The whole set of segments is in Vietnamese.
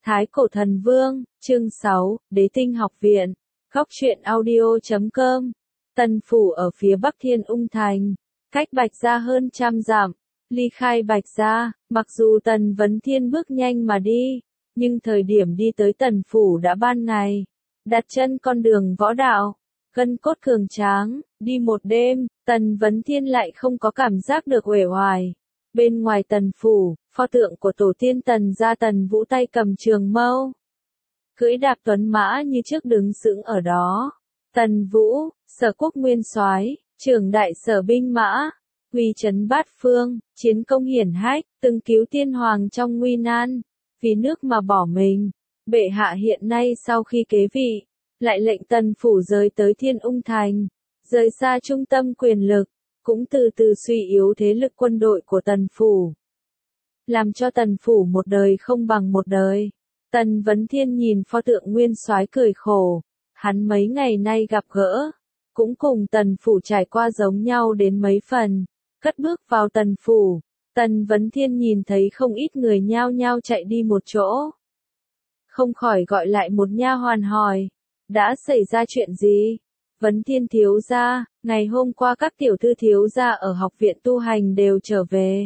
Thái Cổ Thần Vương, chương 6, Đế Tinh Học Viện, Góc truyện audio.com. Tần phủ ở phía bắc Thiên Ung Thành, cách Bạch Gia hơn 100 dặm. Ly khai Bạch Gia, mặc dù Tần Vấn Thiên bước nhanh mà đi, nhưng thời điểm đi tới Tần phủ đã ban ngày. Đặt chân con đường võ đạo, gân cốt cường tráng, đi một đêm, Tần Vấn Thiên lại không có cảm giác được uể oải. Bên ngoài Tần phủ, pho tượng của tổ tiên Tần gia Tần Vũ tay cầm trường mâu, cưỡi đạp tuấn mã như trước đứng sững ở đó. Tần Vũ, Sở Quốc nguyên soái, trưởng đại sở binh mã, uy chấn bát phương, chiến công hiển hách, từng cứu tiên hoàng trong nguy nan, vì nước mà bỏ mình. Bệ hạ hiện nay sau khi kế vị, lại lệnh Tần phủ rời tới Thiên Ung Thành, rời xa trung tâm quyền lực, cũng từ từ suy yếu thế lực quân đội của Tần phủ, làm cho Tần phủ một đời không bằng một đời. Tần Vấn Thiên nhìn pho tượng nguyên soái cười khổ, hắn mấy ngày nay gặp gỡ, cũng cùng Tần phủ trải qua giống nhau đến mấy phần. Cất bước vào Tần phủ, Tần Vấn Thiên nhìn thấy không ít người nhao nhao chạy đi một chỗ, không khỏi gọi lại một nha hoàn hỏi, đã xảy ra chuyện gì? Vấn Thiên thiếu gia, ngày hôm qua các tiểu thư thiếu gia ở học viện tu hành đều trở về.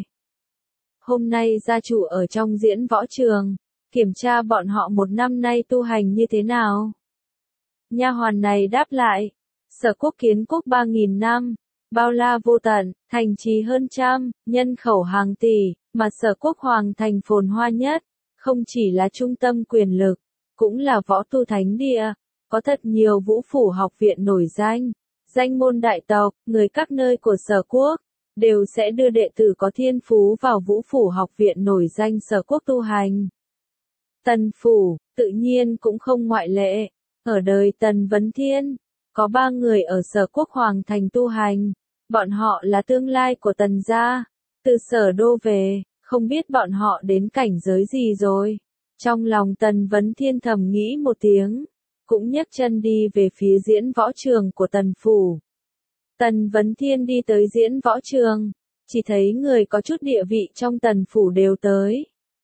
Hôm nay gia chủ ở trong diễn võ trường, kiểm tra bọn họ một năm nay tu hành như thế nào. Nha hoàn này đáp lại, Sở Quốc kiến quốc 3.000 năm, bao la vô tận, thành trì hơn trăm, nhân khẩu hàng tỷ, mà Sở Quốc hoàng thành phồn hoa nhất, không chỉ là trung tâm quyền lực, cũng là võ tu thánh địa, có thật nhiều vũ phủ học viện nổi danh, danh môn đại tộc, người các nơi của Sở Quốc, đều sẽ đưa đệ tử có thiên phú vào vũ phủ học viện nổi danh Sở Quốc tu hành. Tần phủ, tự nhiên cũng không ngoại lệ, ở đời Tần Vấn Thiên, có 3 người ở Sở Quốc hoàng thành tu hành, bọn họ là tương lai của Tần gia, từ Sở đô về, không biết bọn họ đến cảnh giới gì rồi. Trong lòng Tần Vấn Thiên thầm nghĩ một tiếng, cũng nhấc chân đi về phía diễn võ trường của Tần phủ. Tần Vấn Thiên đi tới diễn võ trường, chỉ thấy người có chút địa vị trong Tần phủ đều tới.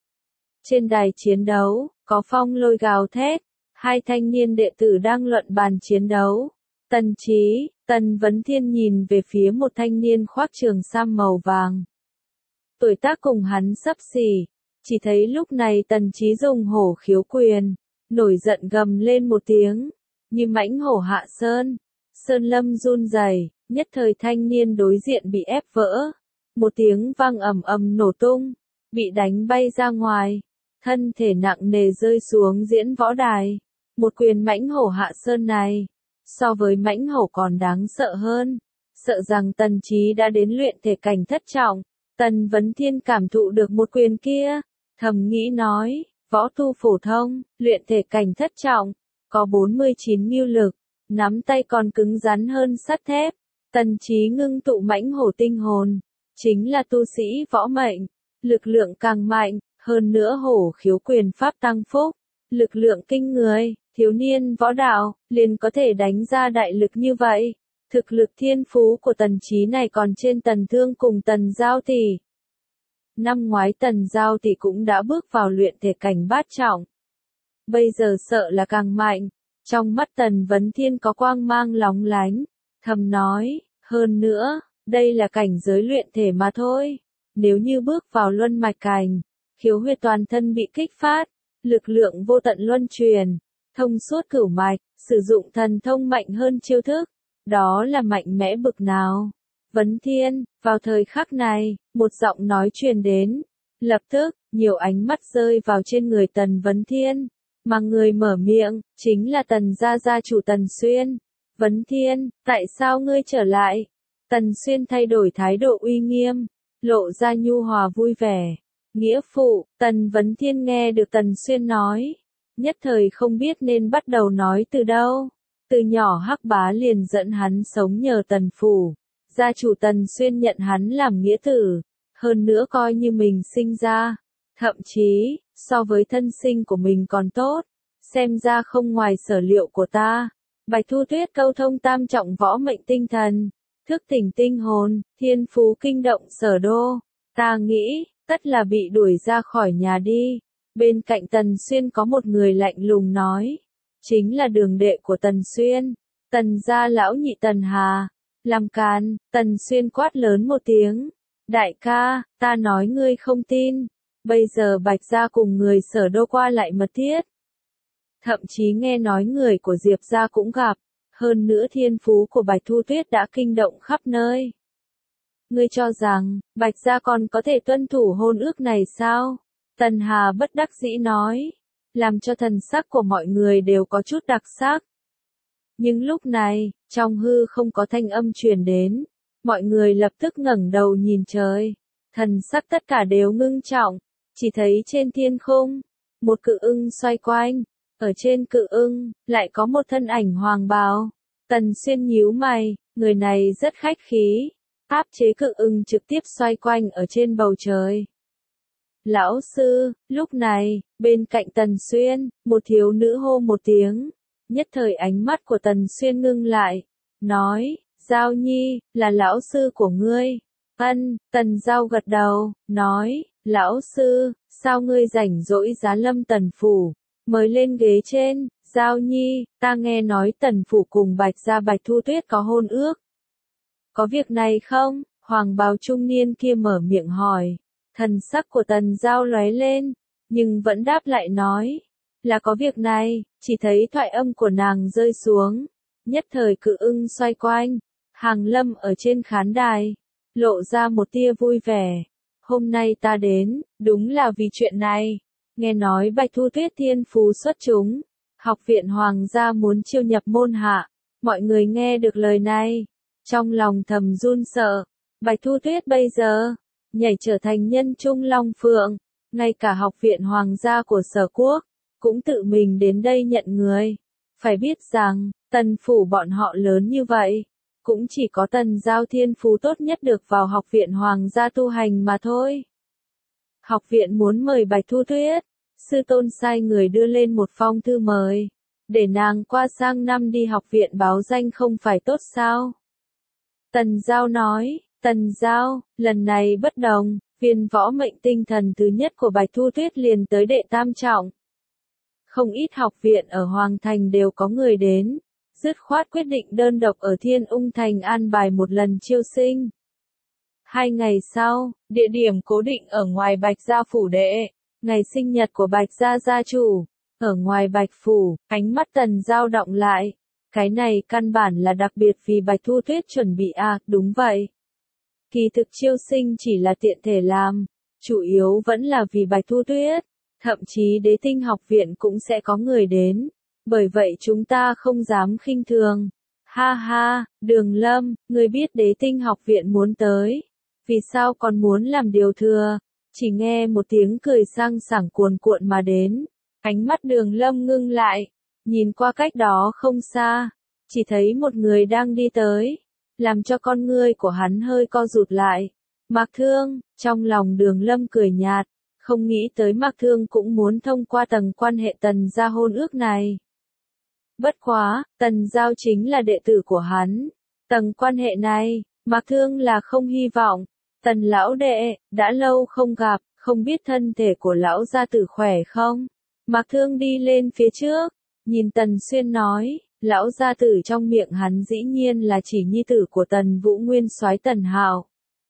Trên đài chiến đấu, có phong lôi gào thét, 2 thanh niên đệ tử đang luận bàn chiến đấu. Tần Chí, Tần Vấn Thiên nhìn về phía một thanh niên khoác trường sam màu vàng. Tuổi tác cùng hắn xấp xỉ, chỉ thấy lúc này Tần Chí dùng hổ khiếu quyền, nổi giận gầm lên một tiếng, như mãnh hổ hạ sơn. Sơn lâm run rẩy, nhất thời thanh niên đối diện bị ép vỡ. Một tiếng vang ầm ầm nổ tung, bị đánh bay ra ngoài, thân thể nặng nề rơi xuống diễn võ đài. Một quyền mãnh hổ hạ sơn này, so với mãnh hổ còn đáng sợ hơn, sợ rằng Tần Chí đã đến luyện thể cảnh thất trọng. Tần Vấn Thiên cảm thụ được một quyền kia, thầm nghĩ nói, võ tu phổ thông, luyện thể cảnh thất trọng, có 49 mưu lực, nắm tay còn cứng rắn hơn sắt thép. Tần Chí ngưng tụ mãnh hổ tinh hồn, chính là tu sĩ võ mệnh, lực lượng càng mạnh, hơn nữa hổ khiếu quyền pháp tăng phúc, lực lượng kinh người, thiếu niên võ đạo, liền có thể đánh ra đại lực như vậy. Thực lực thiên phú của Tần Chí này còn trên Tần Thương cùng Tần Giao Tỷ. Năm ngoái Tần Giao Tỷ cũng đã bước vào luyện thể cảnh bát trọng. Bây giờ sợ là càng mạnh. Trong mắt Tần Vấn Thiên có quang mang lóng lánh, thầm nói, hơn nữa, đây là cảnh giới luyện thể mà thôi. Nếu như bước vào luân mạch cảnh, khiếu huyệt toàn thân bị kích phát, lực lượng vô tận luân truyền, thông suốt cửu mạch, sử dụng thần thông mạnh hơn chiêu thức, đó là mạnh mẽ bực nào. Vấn Thiên, vào thời khắc này, một giọng nói truyền đến, lập tức, nhiều ánh mắt rơi vào trên người Tần Vấn Thiên. Mà người mở miệng, chính là Tần gia gia chủ Tần Xuyên. Vấn Thiên, tại sao ngươi trở lại? Tần Xuyên thay đổi thái độ uy nghiêm, lộ ra nhu hòa vui vẻ. Nghĩa phụ, Tần Vấn Thiên nghe được Tần Xuyên nói, nhất thời không biết nên bắt đầu nói từ đâu. Từ nhỏ Hắc Bá liền dẫn hắn sống nhờ Tần phủ, gia chủ Tần Xuyên nhận hắn làm nghĩa tử, hơn nữa coi như mình sinh ra, thậm chí, so với thân sinh của mình còn tốt, xem ra không ngoài sở liệu của ta. Bạch Thu Tuyết câu thông tam trọng võ mệnh tinh thần, thức tỉnh tinh hồn, thiên phú kinh động Sở đô, ta nghĩ, tất là bị đuổi ra khỏi nhà đi. Bên cạnh Tần Xuyên có một người lạnh lùng nói. Chính là đường đệ của Tần Xuyên, Tần gia lão nhị Tần Hà. Làm càn, Tần Xuyên quát lớn một tiếng. Đại ca, ta nói ngươi không tin. Bây giờ Bạch gia cùng người Sở Đô qua lại mật thiết. Thậm chí nghe nói người của Diệp gia cũng gặp. Hơn nữa thiên phú của Bạch Thu Tuyết đã kinh động khắp nơi. Ngươi cho rằng, Bạch gia còn có thể tuân thủ hôn ước này sao? Tần Hà bất đắc dĩ nói. Làm cho thần sắc của mọi người đều có chút đặc sắc. Nhưng lúc này, trong hư không có thanh âm truyền đến. Mọi người lập tức ngẩng đầu nhìn trời. Thần sắc tất cả đều ngưng trọng. Chỉ thấy trên thiên khung, một cự ưng xoay quanh. Ở trên cự ưng, lại có một thân ảnh hoàng bào. Tần Xuyên nhíu mày, người này rất khách khí. Áp chế cự ưng trực tiếp xoay quanh ở trên bầu trời. Lão sư, lúc này, bên cạnh Tần Xuyên, một thiếu nữ hô một tiếng. Nhất thời ánh mắt của Tần Xuyên ngưng lại. Nói, Giao Nhi, là lão sư của ngươi. Tần Giao gật đầu, nói, lão sư, sao ngươi rảnh rỗi giá lâm Tần Phủ, mới lên ghế trên. Giao Nhi, ta nghe nói Tần Phủ cùng Bạch gia Bạch Thu Tuyết có hôn ước. Có việc này không? Hoàng bào trung niên kia mở miệng hỏi. Thần sắc của Tần Giao lóe lên, nhưng vẫn đáp lại nói. Là có việc này, chỉ thấy thoại âm của nàng rơi xuống. Nhất thời cự ưng xoay quanh. Hàng Lâm ở trên khán đài, lộ ra một tia vui vẻ. Hôm nay ta đến, đúng là vì chuyện này. Nghe nói Bạch Thu Tuyết thiên phú xuất chúng. Học viện Hoàng gia muốn chiêu nhập môn hạ. Mọi người nghe được lời này. Trong lòng thầm run sợ. Bạch Thu Tuyết bây giờ, nhảy trở thành nhân trung long phượng. Ngay cả học viện Hoàng gia của Sở Quốc, cũng tự mình đến đây nhận người. Phải biết rằng, Tần Phủ bọn họ lớn như vậy. Cũng chỉ có Tần Giao thiên phú tốt nhất được vào học viện Hoàng gia tu hành mà thôi. Học viện muốn mời Bạch Thu Tuyết. Sư tôn sai người đưa lên một phong thư mời. Để nàng qua sang năm đi học viện báo danh không phải tốt sao? Tần Giao nói, Tần Giao, lần này bất đồng, viên võ mệnh tinh thần thứ nhất của Bạch Thu Tuyết liền tới đệ tam trọng. Không ít học viện ở Hoàng Thành đều có người đến, dứt khoát quyết định đơn độc ở Thiên Ung Thành an bài một lần chiêu sinh. 2 ngày sau, địa điểm cố định ở ngoài Bạch gia phủ đệ, ngày sinh nhật của Bạch gia gia chủ, ở ngoài Bạch phủ, ánh mắt Tần Giao động lại. Cái này căn bản là đặc biệt vì Bạch Thu Tuyết chuẩn bị đúng vậy. Kỳ thực chiêu sinh chỉ là tiện thể làm, chủ yếu vẫn là vì Bạch Thu Tuyết, thậm chí Đế Tinh học viện cũng sẽ có người đến, bởi vậy chúng ta không dám khinh thường. Ha ha, Đường Lâm, ngươi biết Đế Tinh học viện muốn tới, vì sao còn muốn làm điều thừa? Chỉ nghe một tiếng cười sang sảng cuồn cuộn mà đến, ánh mắt Đường Lâm ngưng lại, nhìn qua cách đó không xa, chỉ thấy một người đang đi tới, làm cho con ngươi của hắn hơi co rụt lại. Mạc Thương, trong lòng Đường Lâm cười nhạt, không nghĩ tới Mạc Thương cũng muốn thông qua tầng quan hệ Tần gia hôn ước này. Bất quá, Tần Giao chính là đệ tử của hắn. Tầng quan hệ này, Mạc Thương là không hy vọng. Tần lão đệ, đã lâu không gặp, không biết thân thể của lão gia tử khỏe không? Mạc Thương đi lên phía trước, nhìn Tần Xuyên nói, lão gia tử trong miệng hắn dĩ nhiên là chỉ nhi tử của Tần Vũ Nguyên soái Tần Hạo.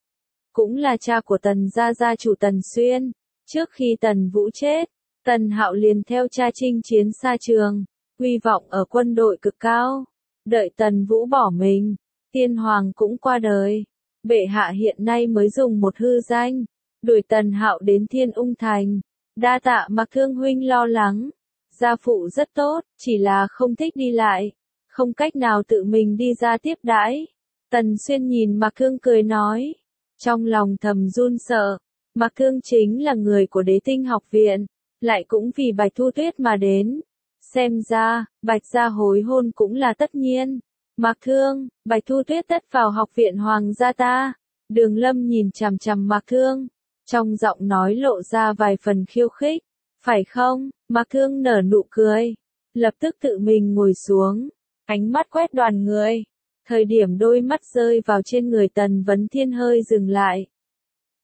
Cũng là cha của Tần gia gia chủ Tần Xuyên. Trước khi Tần Vũ chết, Tần Hạo liền theo cha chinh chiến xa trường, huy vọng ở quân đội cực cao. Đợi Tần Vũ bỏ mình, Tiên Hoàng cũng qua đời. Bệ hạ hiện nay mới dùng một hư danh, đuổi Tần Hạo đến Thiên Ung Thành. Đa tạ Mạc Thương huynh lo lắng. Gia phụ rất tốt, chỉ là không thích đi lại, không cách nào tự mình đi ra tiếp đãi. Tần Xuyên nhìn Mạc Thương cười nói, trong lòng thầm run sợ. Mạc Thương chính là người của Đế Tinh học viện, lại cũng vì Bạch Thu Tuyết mà đến. Xem ra, Bạch gia hối hôn cũng là tất nhiên. Mạc Thương, Bạch Thu Tuyết tất vào học viện Hoàng gia ta. Đường Lâm nhìn chằm chằm Mạc Thương, trong giọng nói lộ ra vài phần khiêu khích. Phải không? Mạc Thương nở nụ cười, lập tức tự mình ngồi xuống, ánh mắt quét đoàn người. Thời điểm đôi mắt rơi vào trên người Tần Vấn Thiên hơi dừng lại.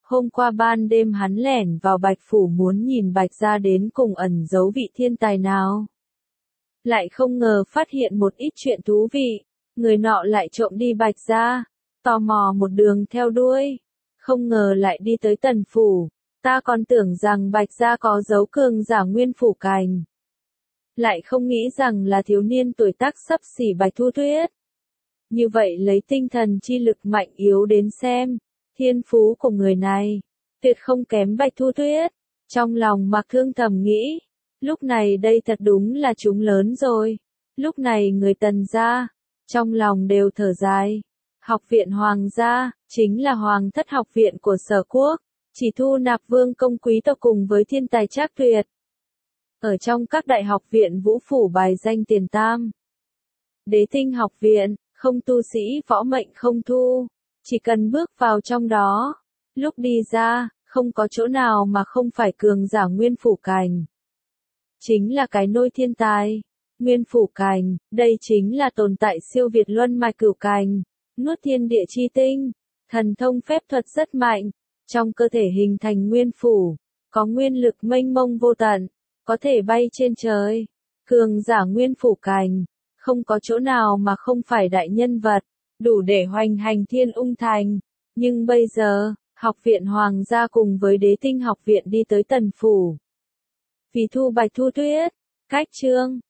Hôm qua ban đêm hắn lẻn vào Bạch Phủ muốn nhìn Bạch gia đến cùng ẩn giấu vị thiên tài nào. Lại không ngờ phát hiện một ít chuyện thú vị, người nọ lại trộm đi Bạch gia, tò mò một đường theo đuôi, không ngờ lại đi tới Tần Phủ, ta còn tưởng rằng Bạch gia có giấu cường giả Nguyên Phủ Cành. Lại không nghĩ rằng là thiếu niên tuổi tác xấp xỉ Bạch Thu Tuyết. Như vậy lấy tinh thần chi lực mạnh yếu đến xem, thiên phú của người này, tuyệt không kém Bạch Thu Tuyết. Trong lòng Mạc Thương thầm nghĩ, lúc này đây thật đúng là chúng lớn rồi. Lúc này người Tần gia, trong lòng đều thở dài. Học viện Hoàng gia, chính là Hoàng thất học viện của Sở Quốc, chỉ thu nạp vương công quý tộc cùng với thiên tài trác tuyệt. Ở trong các đại học viện Vũ Phủ bài danh tiền tam. Đế Tinh học viện, không tu sĩ võ mệnh không thu, chỉ cần bước vào trong đó, lúc đi ra, không có chỗ nào mà không phải cường giả Nguyên Phủ Cành. Chính là cái nôi thiên tài, Nguyên Phủ Cành, đây chính là tồn tại siêu việt luân mạch cửu cành, nuốt thiên địa chi tinh, thần thông phép thuật rất mạnh, trong cơ thể hình thành nguyên phủ, có nguyên lực mênh mông vô tận, có thể bay trên trời. Cường giả Nguyên Phủ Cành, không có chỗ nào mà không phải đại nhân vật, đủ để hoành hành Thiên Ung Thành. Nhưng bây giờ, học viện Hoàng gia cùng với Đế Tinh học viện đi tới Tần Phủ. Vì thu Bạch Thu Tuyết, cách chương.